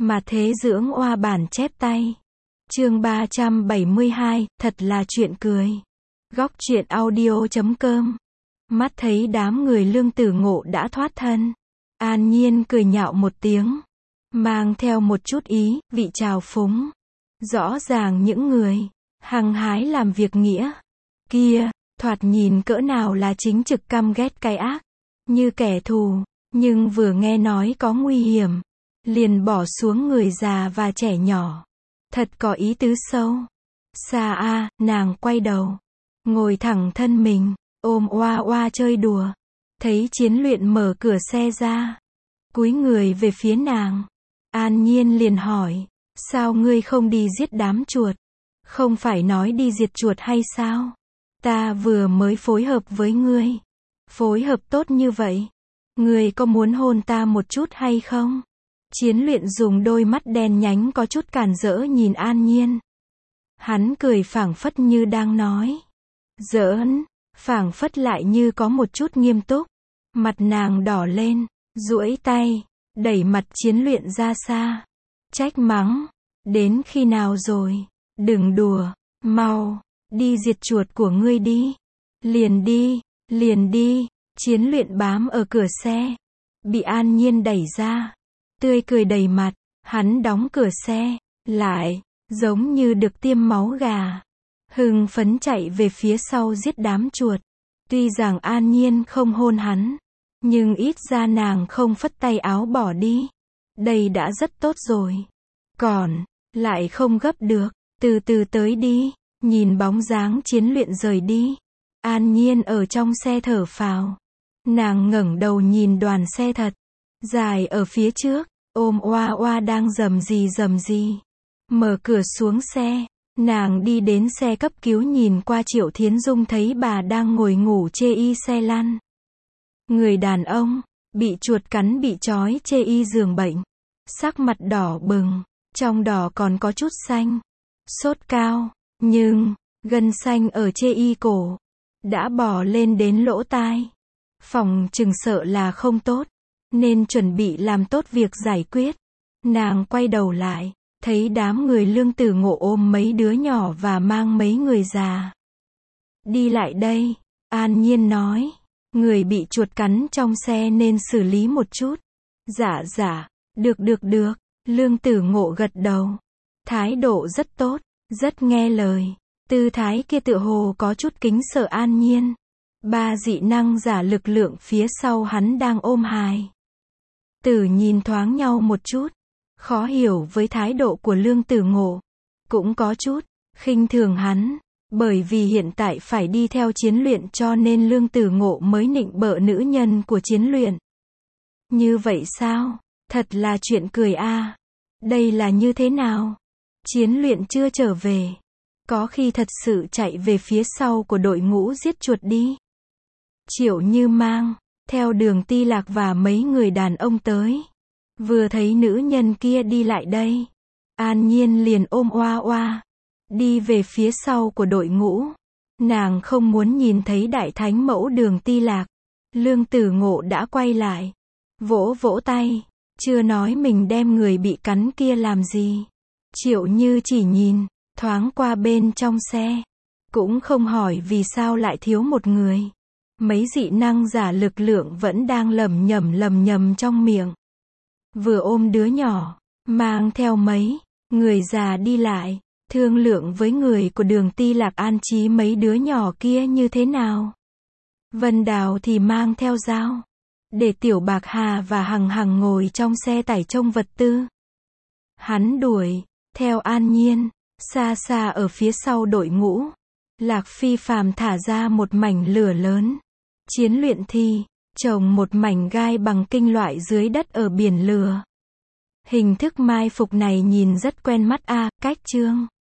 Mà thế dưỡng oa bản chép tay. Chương 372, thật là chuyện cười. Góc truyện audio.com. Mắt thấy đám người Lương Tử Ngộ đã thoát thân, An Nhiên cười nhạo một tiếng, mang theo một chút ý vị trào phúng. Rõ ràng những người hăng hái làm việc nghĩa kia, thoạt nhìn cỡ nào là chính trực căm ghét cái ác, như kẻ thù, nhưng vừa nghe nói có nguy hiểm, liền bỏ xuống người già và trẻ nhỏ. Thật có ý tứ sâu xa a. Nàng quay đầu, ngồi thẳng thân mình, ôm oa oa chơi đùa. Thấy Chiến Luyện mở cửa xe ra, cúi người về phía nàng. An Nhiên liền hỏi, sao ngươi không đi giết đám chuột? Không phải nói đi diệt chuột hay sao? Ta vừa mới phối hợp với ngươi. Phối hợp tốt như vậy, ngươi có muốn hôn ta một chút hay không? Chiến Luyện dùng đôi mắt đen nhánh có chút càn rỡ nhìn An Nhiên. Hắn cười phảng phất như đang nói giỡn, phảng phất lại như có một chút nghiêm túc. Mặt nàng đỏ lên, duỗi tay, đẩy mặt Chiến Luyện ra xa. Trách mắng, đến khi nào rồi? Đừng đùa, mau, đi diệt chuột của ngươi đi. Liền đi, liền đi. Chiến Luyện bám ở cửa xe, bị An Nhiên đẩy ra. Tươi cười đầy mặt, hắn đóng cửa xe lại, giống như được tiêm máu gà, hưng phấn chạy về phía sau giết đám chuột. Tuy rằng An Nhiên không hôn hắn, nhưng ít ra nàng không phất tay áo bỏ đi. Đây đã rất tốt rồi. Còn lại không gấp được, từ từ tới đi. Nhìn bóng dáng Chiến Luyện rời đi, An Nhiên ở trong xe thở phào. Nàng ngẩng đầu nhìn đoàn xe thật dài ở phía trước, ôm oa oa đang rầm rì. Mở cửa xuống xe, nàng đi đến xe cấp cứu, nhìn qua Triệu Thiến Dung thấy bà đang ngồi ngủ chê y xe lăn. Người đàn ông bị chuột cắn bị trói chê y giường bệnh, sắc mặt đỏ bừng, trong đỏ còn có chút xanh. Sốt cao, nhưng gân xanh ở chê y cổ đã bò lên đến lỗ tai. Phòng chừng sợ là không tốt, nên chuẩn bị làm tốt việc giải quyết. Nàng quay đầu lại, thấy đám người Lương Tử Ngộ ôm mấy đứa nhỏ và mang mấy người già đi lại đây. An Nhiên nói, người bị chuột cắn trong xe nên xử lý một chút. Dạ, được. Lương Tử Ngộ gật đầu. Thái độ rất tốt, rất nghe lời. Tư thái kia tựa hồ có chút kính sợ An Nhiên. Ba dị năng giả lực lượng phía sau hắn đang ôm hài tử nhìn thoáng nhau một chút, khó hiểu với thái độ của Lương Tử Ngộ, cũng có chút khinh thường hắn, bởi vì hiện tại phải đi theo Chiến Luyện cho nên Lương Tử Ngộ mới nịnh bợ nữ nhân của Chiến Luyện. Như vậy sao? Thật là chuyện cười a. Đây là như thế nào? Chiến Luyện chưa trở về, có khi thật sự chạy về phía sau của đội ngũ giết chuột đi. Triệu Như mang theo Đường Ti Lạc và mấy người đàn ông tới. Vừa thấy nữ nhân kia đi lại đây, An Nhiên liền ôm oa oa, đi về phía sau của đội ngũ. Nàng không muốn nhìn thấy đại thánh mẫu Đường Ti Lạc. Lương Tử Ngộ đã quay lại, vỗ vỗ tay, chưa nói mình đem người bị cắn kia làm gì. Triệu Như chỉ nhìn thoáng qua bên trong xe, cũng không hỏi vì sao lại thiếu một người. Mấy dị năng giả lực lượng vẫn đang lẩm nhẩm trong miệng. Vừa ôm đứa nhỏ, mang theo mấy người già đi lại, thương lượng với người của Đường Ti Lạc an trí mấy đứa nhỏ kia như thế nào. Vân Đào thì mang theo dao, để Tiểu Bạc Hà và Hằng ngồi trong xe tải trông vật tư. Hắn đuổi theo An Nhiên, xa ở phía sau đội ngũ. Lạc Phi Phàm thả ra một mảnh lửa lớn. Chiến Luyện thì trồng một mảnh gai bằng kim loại dưới đất ở biển lửa. Hình thức mai phục này nhìn rất quen mắt a. Cách chương